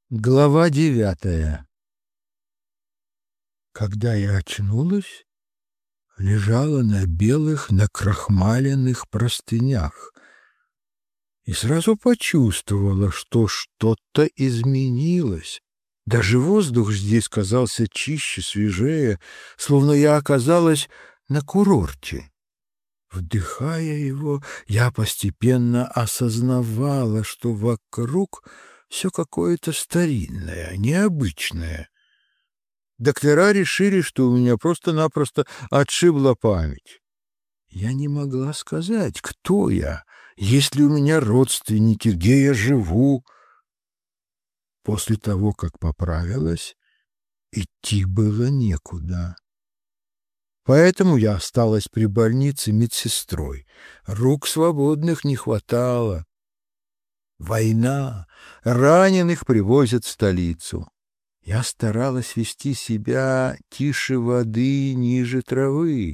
Глава 9. Когда я очнулась, лежала на белых накрахмаленных простынях и сразу почувствовала, что что-то изменилось. Даже воздух здесь казался чище, свежее, словно я оказалась на курорте. Вдыхая его, я постепенно осознавала, что вокруг все какое-то старинное, необычное. Доктора решили, что у меня просто-напросто отшибла память. Я не могла сказать, кто я, есть ли у меня родственники, где я живу. После того, как поправилась, идти было некуда. Поэтому я осталась при больнице медсестрой. Рук свободных не хватало. Война, раненых привозят в столицу. Я старалась вести себя тише воды, ниже травы.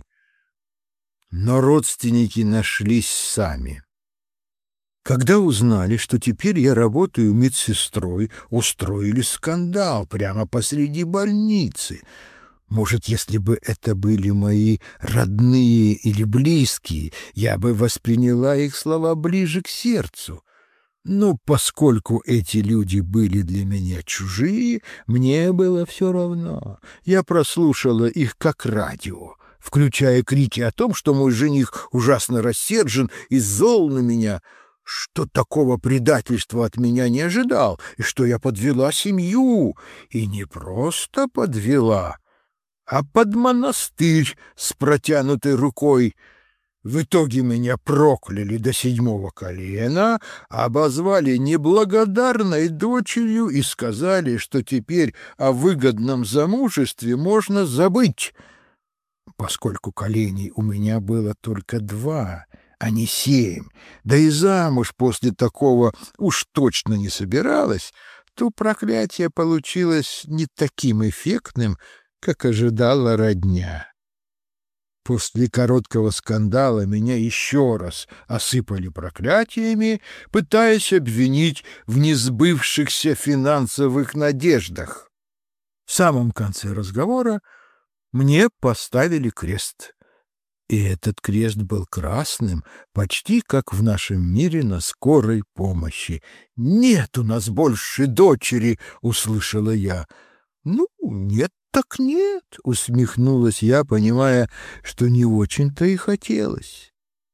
Но родственники нашлись сами. Когда узнали, что теперь я работаю медсестрой, устроили скандал прямо посреди больницы. Может, если бы это были мои родные или близкие, я бы восприняла их слова ближе к сердцу. Но поскольку эти люди были для меня чужие, мне было все равно. Я прослушала их как радио, включая крики о том, что мой жених ужасно рассержен и зол на меня, что такого предательства от меня не ожидал, и что я подвела семью, и не просто подвела, а под монастырь с протянутой рукой. В итоге меня прокляли до 7-го колена, обозвали неблагодарной дочерью и сказали, что теперь о выгодном замужестве можно забыть. Поскольку коленей у меня было только 2, а не 7, да и замуж после такого уж точно не собиралась, то проклятие получилось не таким эффектным, как ожидала родня. После короткого скандала меня еще раз осыпали проклятиями, пытаясь обвинить в несбывшихся финансовых надеждах. В самом конце разговора мне поставили крест. И этот крест был красным, почти как в нашем мире на скорой помощи. «Нет у нас больше дочери!» — услышала я. «Ну, нет так нет», — усмехнулась я, понимая, что не очень-то и хотелось.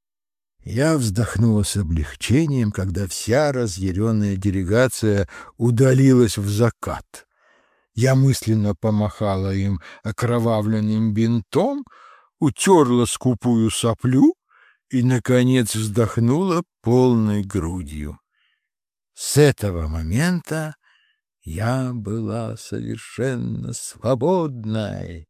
Я вздохнула с облегчением, когда вся разъяренная делегация удалилась в закат. Я мысленно помахала им окровавленным бинтом, утерла скупую соплю и, наконец, вздохнула полной грудью. С этого момента я была совершенно свободной.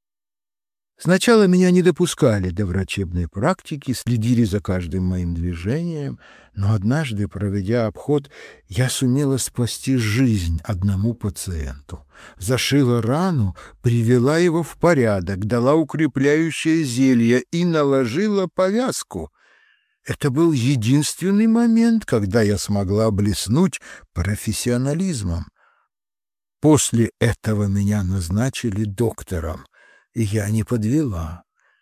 Сначала меня не допускали до врачебной практики, следили за каждым моим движением, но однажды, проведя обход, я сумела спасти жизнь одному пациенту. Зашила рану, привела его в порядок, дала укрепляющее зелье и наложила повязку. Это был единственный момент, когда я смогла блеснуть профессионализмом. После этого меня назначили доктором, и я не подвела.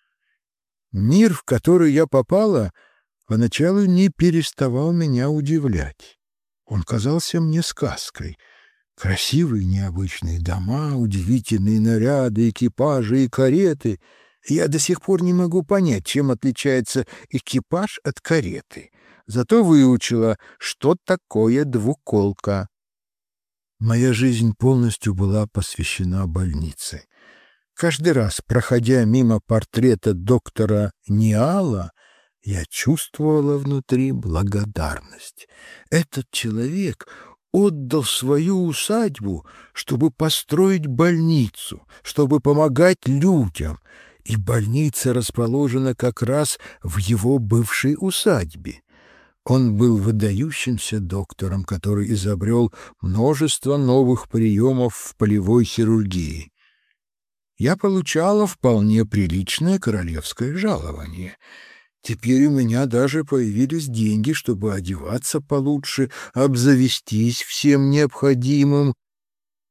Мир, в который я попала, поначалу не переставал меня удивлять. Он казался мне сказкой. Красивые необычные дома, удивительные наряды, экипажи и кареты. Я до сих пор не могу понять, чем отличается экипаж от кареты. Зато выучила, что такое двуколка. Моя жизнь полностью была посвящена больнице. Каждый раз, проходя мимо портрета доктора Ниала, я чувствовала внутри благодарность. Этот человек отдал свою усадьбу, чтобы построить больницу, чтобы помогать людям, и больница расположена как раз в его бывшей усадьбе. Он был выдающимся доктором, который изобрел множество новых приемов в полевой хирургии. Я получала вполне приличное королевское жалование. Теперь у меня даже появились деньги, чтобы одеваться получше, обзавестись всем необходимым.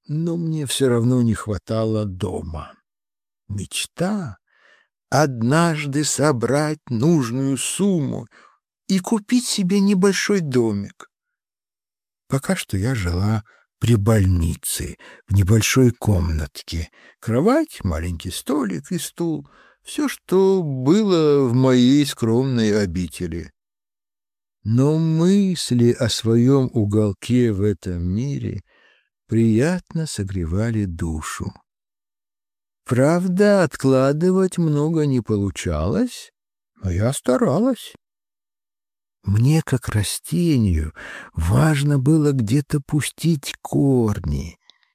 но мне все равно не хватало дома. Мечта — однажды собрать нужную сумму и купить себе небольшой домик. Пока что я жила при больнице, в небольшой комнатке. Кровать, маленький столик и стул — все, что было в моей скромной обители. Но мысли о своем уголке в этом мире приятно согревали душу. Правда, откладывать много не получалось, но я старалась. Мне, как растению, важно было где-то пустить корни.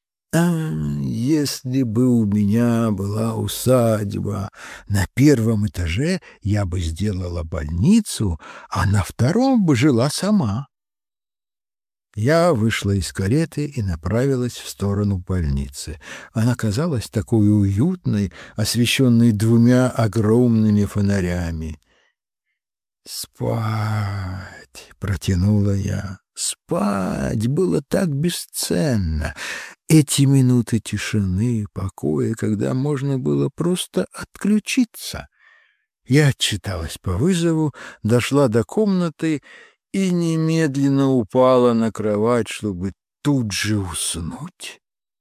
Если бы у меня была усадьба, на первом этаже я бы сделала больницу, а на втором бы жила сама. Я вышла из кареты и направилась в сторону больницы. Она казалась такой уютной, освещенной двумя огромными фонарями. «Спать!» — протянула я. «Спать было так бесценно. Эти минуты тишины, покоя, когда можно было просто отключиться». Я отчиталась по вызову, дошла до комнаты и немедленно упала на кровать, чтобы тут же уснуть.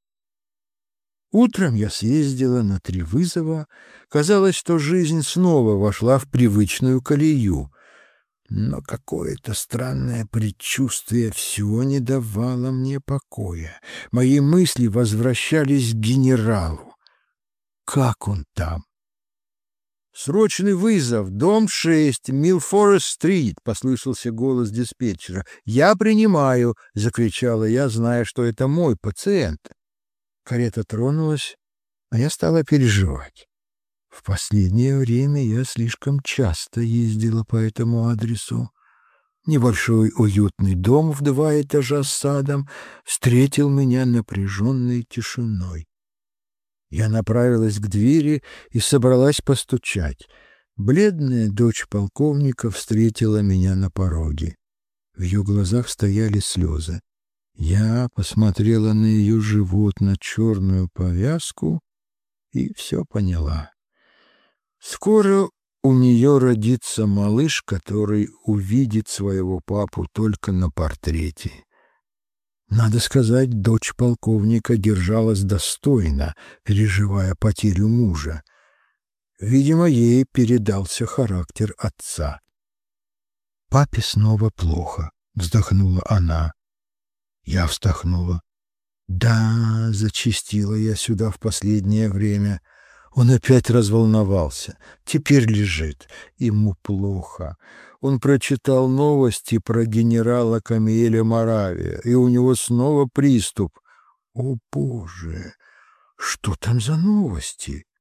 Утром я съездила на 3 вызова. Казалось, что жизнь снова вошла в привычную колею. Но какое-то странное предчувствие все не давало мне покоя. Мои мысли возвращались к генералу. Как он там? «Срочный вызов! Дом 6, Милфорест-стрит!» — послышался голос диспетчера. «Я принимаю!» — закричала я, зная, что это мой пациент. Карета тронулась, а я стала переживать. В последнее время я слишком часто ездила по этому адресу. Небольшой уютный дом в 2 этажа с садом встретил меня напряженной тишиной. Я направилась к двери и собралась постучать. Бледная дочь полковника встретила меня на пороге. В ее глазах стояли слезы. Я посмотрела на ее живот, на черную повязку и все поняла. Скоро у нее родится малыш, который увидит своего папу только на портрете. Надо сказать, дочь полковника держалась достойно, переживая потерю мужа. Видимо, ей передался характер отца. «Папе снова плохо», — вздохнула она. Я вздохнула. «Да, зачастила я сюда в последнее время. Он опять разволновался. Теперь лежит. Ему плохо. Он прочитал новости про генерала Камиэля Моравия, и у него снова приступ. О, Боже! Что там за новости?»